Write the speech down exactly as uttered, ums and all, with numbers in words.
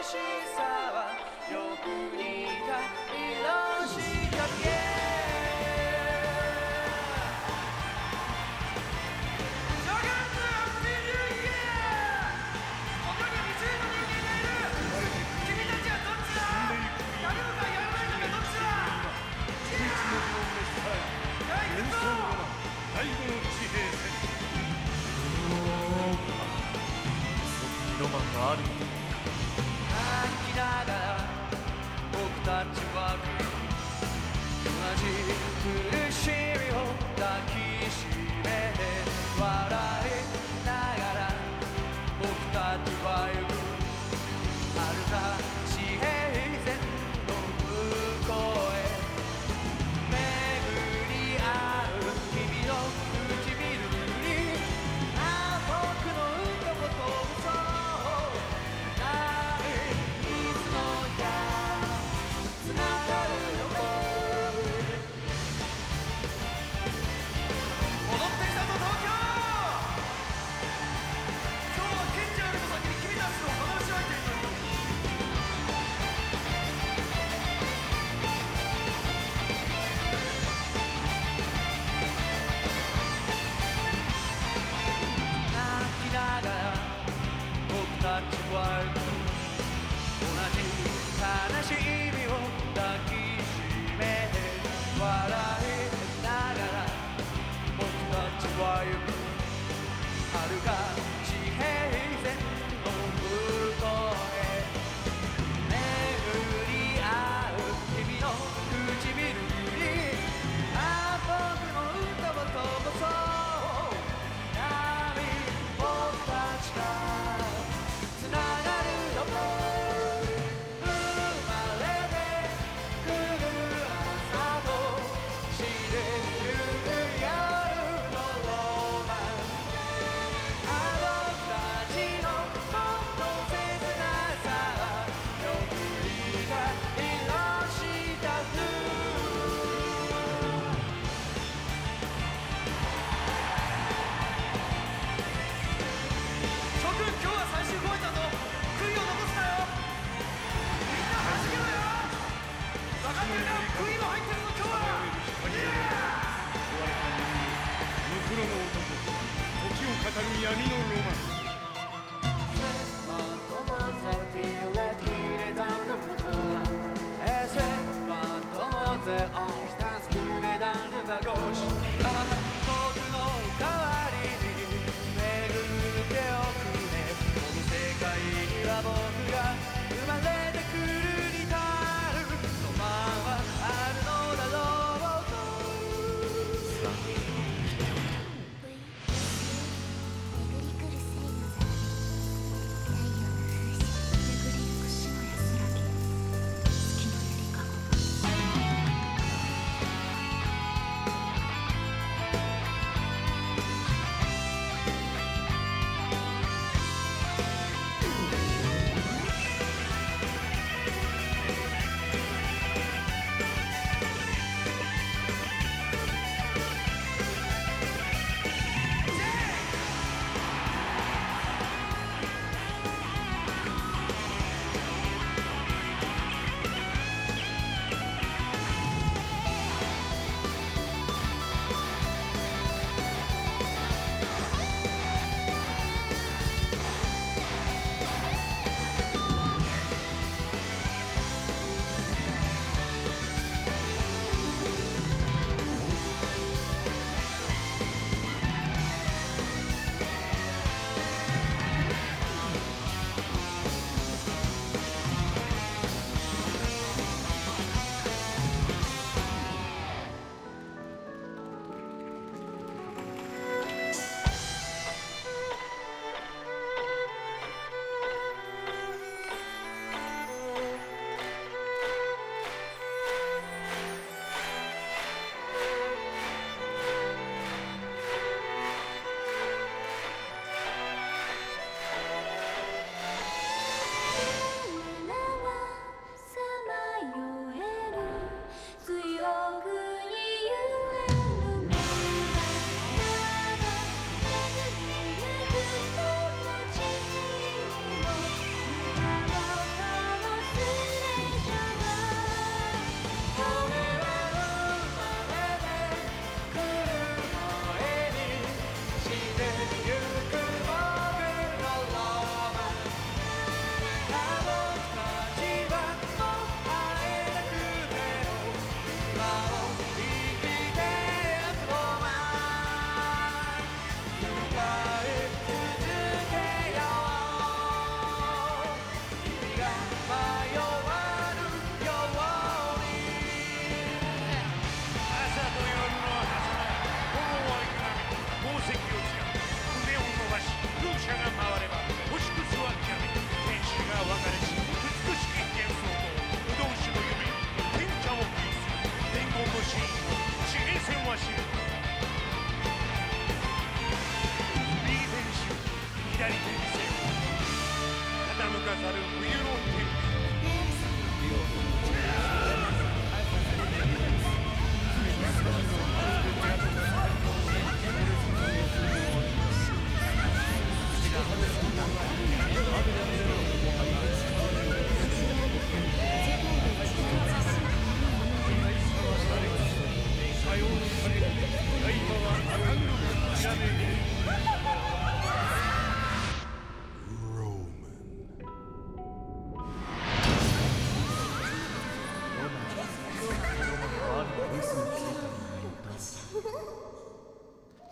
しさはよく似た色したっけ。 最後の地平線。 ロマンがある。 泣きながら僕たちは同じ苦しみを抱きしめて笑いながら僕たちは行く遥か地平線の向こうへ。巡り合う君の唇にああ僕の歌を飛ぶそうないいつの日かつながるよ。戻ってきたぞ東京。今日は賢者よりも先に君たちの話し相手になるよ。泣きながら僕たちは同じ悲しみを抱きしめて笑いながら僕たちは行く遥か地平線の向こうへ。巡り合う君の唇にああ僕の歌を飛ばそう波僕たちがつながるよ。生まれてくる朝と死んでゆく夜のロマン。あのたちのこの切なさはよく似た色した風。諸君今日は最終公演だぞ。悔いを残すなよ。みんな弾けろよ。分かってるな。悔いも入ってるぞ今日は。いや壊れた人間、無黒の男、時を語る闇のロマン。 僕の代わりに巡っておくね。この世界には僕が生まれてくるに至るロマンはあるのだろうと。 巡り来る星の座太陽の風車巡りゆく死の安らぎ月のゆりかご。 を生きてゆくのは迎え続けよう君が迷わぬように朝と夜の狭間午後は歪み宝石をつかみ腕を伸ばし風車が回れば星屑はきらめ天使が分かれし美しき幻想とうどん師の夢天茶を食いする伝言の真意を地平線は知る